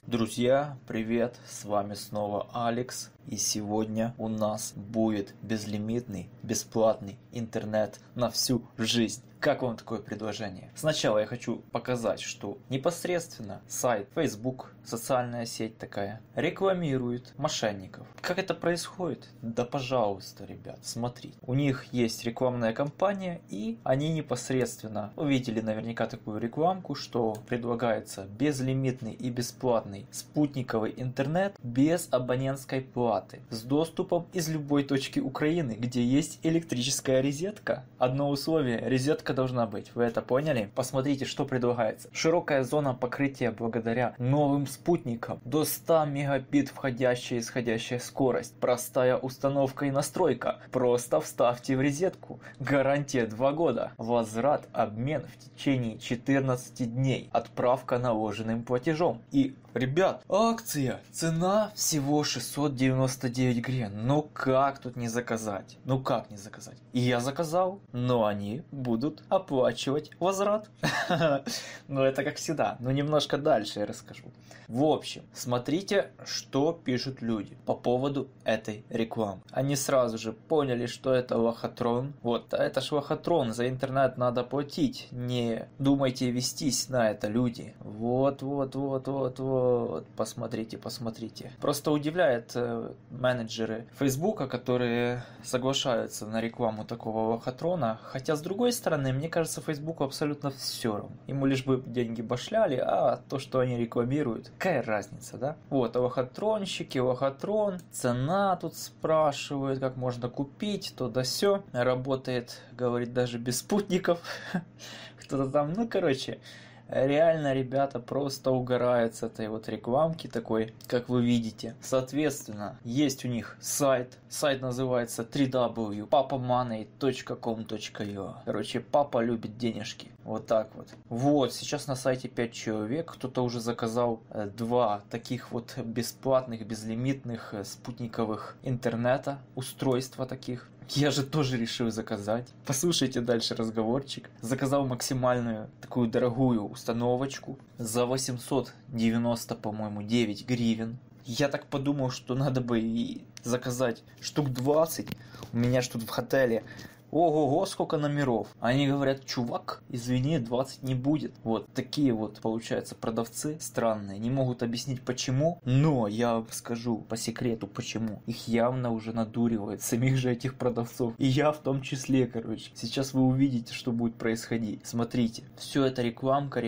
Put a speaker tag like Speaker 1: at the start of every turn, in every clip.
Speaker 1: Друзья, привет! С вами снова Алекс. И сегодня у нас будет безлимитный, бесплатный интернет на всю жизнь. Как вам такое предложение? Сначала я хочу показать, что непосредственно сайт Facebook, социальная сеть такая, рекламирует мошенников. Как это происходит? Да пожалуйста, ребят, смотрите. У них есть рекламная кампания, и они непосредственно увидели наверняка такую рекламку, что предлагается безлимитный и бесплатный спутниковый интернет без абонентской платы, с доступом из любой точки Украины, где есть электрическая розетка. Одно условие: розетка должна быть. Вы это поняли? Посмотрите, что предлагается. Широкая зона покрытия благодаря новым спутникам. До 100 мегабит входящая и исходящая скорость. Простая установка и настройка. Просто вставьте в розетку. Гарантия 2 года. Возврат, обмен в течение 14 дней. Отправка наложенным платежом. И, ребят, акция. Цена всего 699 гривен. Ну как тут не заказать? Ну как не заказать? И я заказал, но они будут оплачивать возврат. Но это как всегда. Но немножко дальше я расскажу. В общем, смотрите, что пишут люди по поводу этой рекламы. Они сразу же поняли, что это лохотрон. Вот, а это ж лохотрон, за интернет надо платить. Не думайте вестись на это, люди. Вот. Посмотрите. Просто удивляет менеджеры Фейсбука, которые соглашаются на рекламу такого лохотрона. Хотя, с другой стороны, мне кажется, Фейсбуку абсолютно все равно. Ему лишь бы деньги башляли, а то, что они рекламируют, какая разница, да? Вот, лохотронщики, лохотрон, цена тут спрашивают, как можно купить, то да сё. Работает, говорит, даже без спутников. Кто-то там, реально ребята просто угорают с этой вот рекламки такой, как вы видите. Соответственно, есть у них сайт. Сайт называется www.papamoney.com.ua. Короче, папа любит денежки. Вот так вот. Вот, сейчас на сайте 5 человек. Кто-то уже заказал 2 таких вот бесплатных, безлимитных спутниковых интернета. Устройства таких. Я же тоже решил заказать. Послушайте дальше разговорчик. Заказал максимальную такую дорогую установочку за 890, по-моему, 9 гривен. Я так подумал, что надо бы и заказать штук 20. У меня ж тут в отеле ого-го, сколько номеров. Они говорят: чувак, извини, 20 не будет. Вот такие вот, получается, продавцы странные. Не могут объяснить почему, но я вам скажу по секрету почему. Их явно уже надуривают, самих же этих продавцов. И я в том числе, короче. Сейчас вы увидите, что будет происходить. Смотрите, все это рекламка.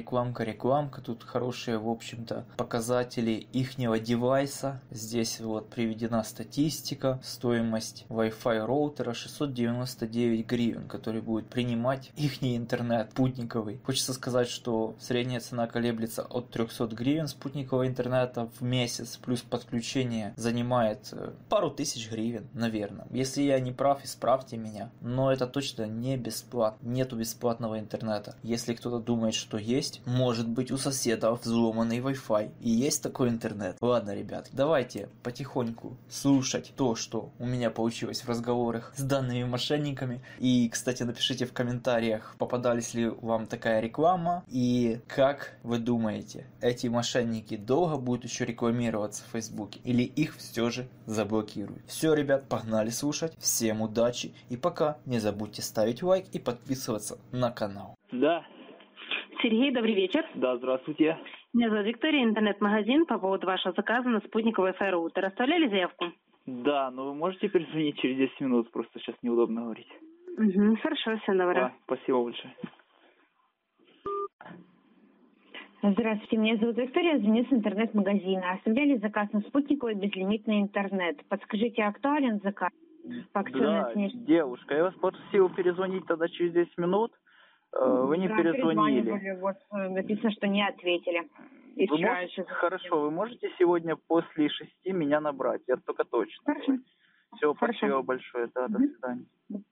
Speaker 1: Тут хорошие, в общем-то, показатели ихнего девайса. Здесь вот приведена статистика. Стоимость Wi-Fi роутера 699 гривен, который будет принимать ихний интернет спутниковый. Хочется сказать, что средняя цена колеблется от 300 гривен спутникового интернета в месяц, плюс подключение занимает пару тысяч гривен, наверное. Если я не прав, исправьте меня. Но это точно не бесплатно. Нету бесплатного интернета. Если кто-то думает, что есть, может быть у соседа взломанный Wi-Fi. И есть такой интернет. Ладно, ребят, давайте потихоньку слушать то, что у меня получилось в разговорах с данными мошенниками. И, кстати, напишите в комментариях, попадались ли вам такая реклама, и как вы думаете, эти мошенники долго будут еще рекламироваться в Фейсбуке, или их все же заблокируют. Все, ребят, погнали слушать, всем удачи, и пока не забудьте ставить лайк и подписываться на канал.
Speaker 2: Да.
Speaker 3: Сергей, добрый вечер.
Speaker 2: Да, здравствуйте.
Speaker 3: Меня зовут Виктория, интернет-магазин. По поводу вашего заказа на спутниковый Wi-Fi роутер. Оставляли заявку?
Speaker 2: Да, но вы можете перезвонить через 10 минут, просто сейчас неудобно говорить.
Speaker 3: Угу, хорошо, всем доброго.
Speaker 2: Да, спасибо большое.
Speaker 4: Здравствуйте, меня зовут Виктория, звоню с интернет-магазина. Оставляли заказ на спутниковый безлимитный интернет. Подскажите, актуален заказ?
Speaker 2: Да, девушка, я вас просил перезвонить тогда через 10 минут. Вы не перезвонили.
Speaker 4: Вот написано, что не ответили.
Speaker 2: Хорошо, вы можете сегодня после 6 меня набрать, я только точно.
Speaker 4: Хорошо.
Speaker 2: Все, спасибо большое, да, до свидания.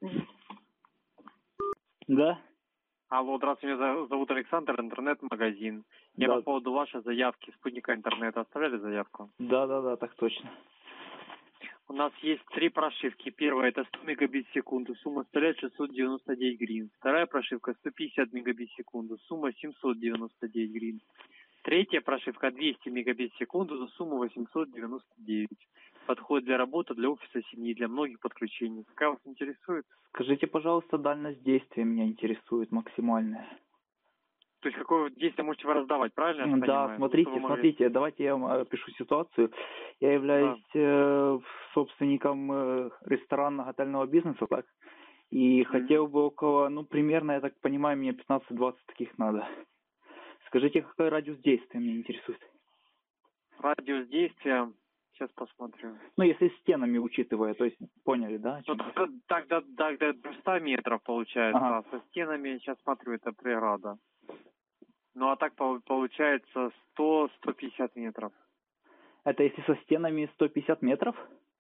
Speaker 2: Да?
Speaker 5: Алло, здравствуйте, меня зовут Александр, интернет-магазин. Я по поводу вашей заявки спутника интернета. Оставляли заявку?
Speaker 2: Да, так точно.
Speaker 5: У нас есть 3 прошивки. Первая — это 100 мегабит в секунду, сумма составляет 699 гривен. Вторая прошивка — 150 мегабит в секунду, сумма 799 гривен. Третья прошивка 200 мегабит в секунду за сумму 899. Подходит для работы, для офиса семьи, для многих подключений. Какая вас интересует?
Speaker 2: Скажите, пожалуйста, дальность действия меня интересует максимальная.
Speaker 5: То есть какое действие можете вы раздавать, правильно я
Speaker 2: Да,
Speaker 5: понимаю?
Speaker 2: смотрите,
Speaker 5: Чтобы вы могли-
Speaker 2: смотрите, давайте я вам опишу ситуацию. Я являюсь собственником ресторанно-готельного бизнеса, так? И хотел бы около, ну, примерно, я так понимаю, мне 15-20 таких надо. Скажите, какой радиус действия меня интересует?
Speaker 5: Радиус действия, сейчас посмотрю.
Speaker 2: Ну, если стенами учитывая, то есть, поняли, да? о
Speaker 5: Ну,
Speaker 2: чем я?
Speaker 5: тогда до 100 метров получается,
Speaker 2: Ага.
Speaker 5: а со стенами, сейчас смотрю, это преграда. Ну, а так получается 100-150 метров.
Speaker 2: Это если со стенами 150 метров?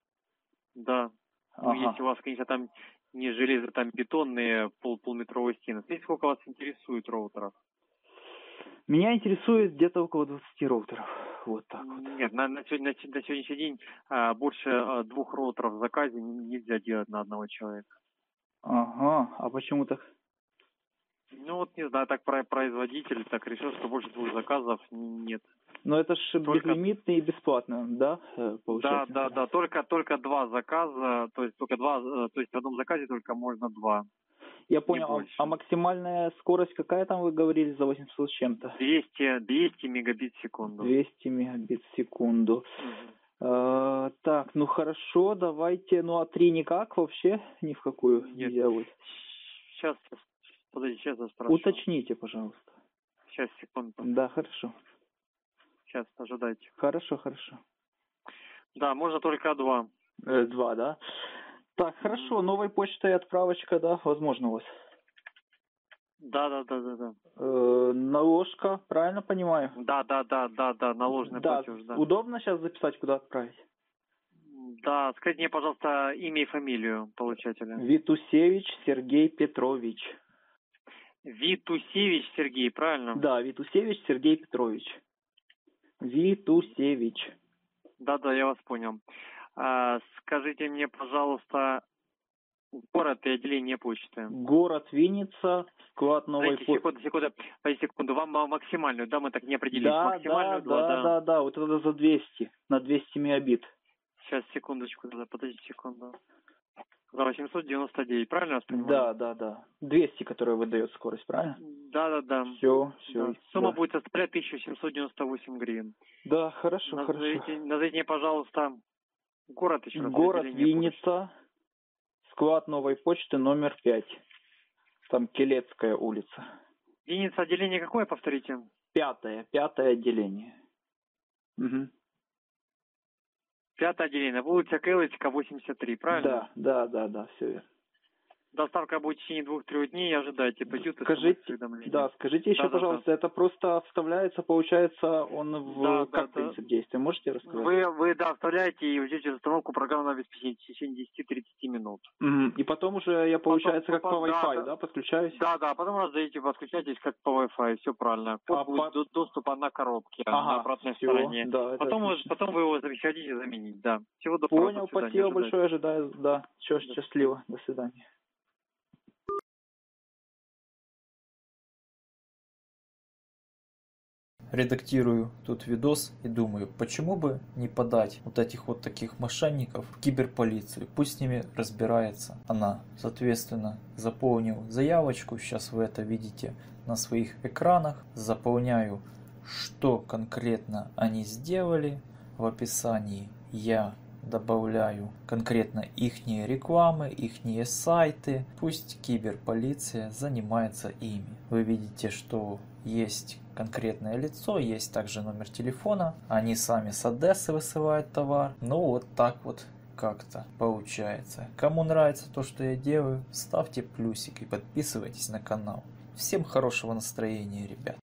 Speaker 5: Да. Ну,
Speaker 2: Ага.
Speaker 5: если у вас, конечно, там не железо, там бетонные полуметровые стены. Смотрите, сколько вас интересует роутеров?
Speaker 2: Меня интересует где-то около 20 роутеров. Вот так вот.
Speaker 5: Нет, на сегодняшний день больше 2 роутеров в заказе нельзя делать на одного человека.
Speaker 2: Ага, а почему так?
Speaker 5: Ну вот, не знаю, так производитель так решил, что больше 2 заказов нет.
Speaker 2: Но это ж безлимитно и бесплатно, да, получается?
Speaker 5: Да, только 2 заказа, то есть то есть в одном заказе только можно 2.
Speaker 2: Я понял,
Speaker 5: больше.
Speaker 2: а максимальная скорость какая там, вы говорили, за 800 с чем-то?
Speaker 5: 200 мегабит в секунду.
Speaker 2: 200 мегабит в секунду. Так, ну хорошо, давайте, ну а 3 никак вообще ни в какую
Speaker 5: Нет.
Speaker 2: нельзя будет?
Speaker 5: Сейчас, подожди, сейчас я спрошу.
Speaker 2: Уточните, пожалуйста.
Speaker 5: Сейчас, секунду.
Speaker 2: Да, хорошо.
Speaker 5: Сейчас, ожидайте.
Speaker 2: Хорошо.
Speaker 5: Да, можно только 2.
Speaker 2: 2, да? Так, хорошо, новой почтой отправочка, да, возможно у вас.
Speaker 5: Да.
Speaker 2: Наложка, правильно понимаю?
Speaker 5: Да, наложенный
Speaker 2: Да,
Speaker 5: платеж, да.
Speaker 2: удобно сейчас записать, куда отправить?
Speaker 5: Да, скажите мне, пожалуйста, имя и фамилию получателя.
Speaker 2: Витусевич Сергей Петрович.
Speaker 5: Витусевич Сергей, правильно?
Speaker 2: Да, Витусевич Сергей Петрович. Витусевич.
Speaker 5: Да, я вас понял. Скажите мне, пожалуйста, город и отделение почты.
Speaker 2: Город Винница, склад новой почты.
Speaker 5: Секунду, вам максимальную, да, мы так не определились. Максимальную
Speaker 2: Да, вот это за 200, на 200 мегабит.
Speaker 5: Сейчас, секундочку, подождите секунду. За 899, правильно я вас понимаю?
Speaker 2: Да. 200, которая выдает скорость, правильно?
Speaker 5: Да.
Speaker 2: Все.
Speaker 5: Да. Сумма будет составлять 1798 гривен.
Speaker 2: Да, хорошо.
Speaker 5: Назовите мне, пожалуйста, город еще раз.
Speaker 2: Город Винница, склад новой почты номер 5. Там Келецкая улица.
Speaker 5: Винница, отделение какое, повторите?
Speaker 2: 5-е отделение. Угу.
Speaker 5: 5-е отделение, улица Келецкая, 83, правильно?
Speaker 2: Да, все верно.
Speaker 5: Доставка будет в течение 2-3 дней, ожидайте, придет
Speaker 2: смс-уведомление. Да, скажите еще, пожалуйста, это просто вставляется, получается, он в принцип действия, можете рассказать?
Speaker 5: Вы вставляете и ждете установку программного обеспечения в течение 10-30 минут.
Speaker 2: И потом уже я, получается, как по Wi-Fi, да, подключаюсь?
Speaker 5: Да, потом раздаете, подключаетесь как по Wi-Fi, все правильно. Код будет доступа на коробке, на обратной стороне.
Speaker 2: Да,
Speaker 5: потом вы его хотите заменить, да. Всего доброго.
Speaker 2: Понял, спасибо большое, ожидаю, да. Счастливо, до свидания.
Speaker 1: Редактирую тут видос и думаю, почему бы не подать вот этих вот таких мошенников в киберполицию, пусть с ними разбирается она. Соответственно, заполнил заявочку, сейчас вы это видите на своих экранах, заполняю, что конкретно они сделали, в описании я добавляю конкретно ихние рекламы, ихние сайты, пусть киберполиция занимается ими. Вы видите, что есть конкретное лицо, есть также номер телефона, они сами с Одессы высылают товар, ну вот так вот как-то получается. Кому нравится то, что я делаю, ставьте плюсик и подписывайтесь на канал. Всем хорошего настроения, ребят.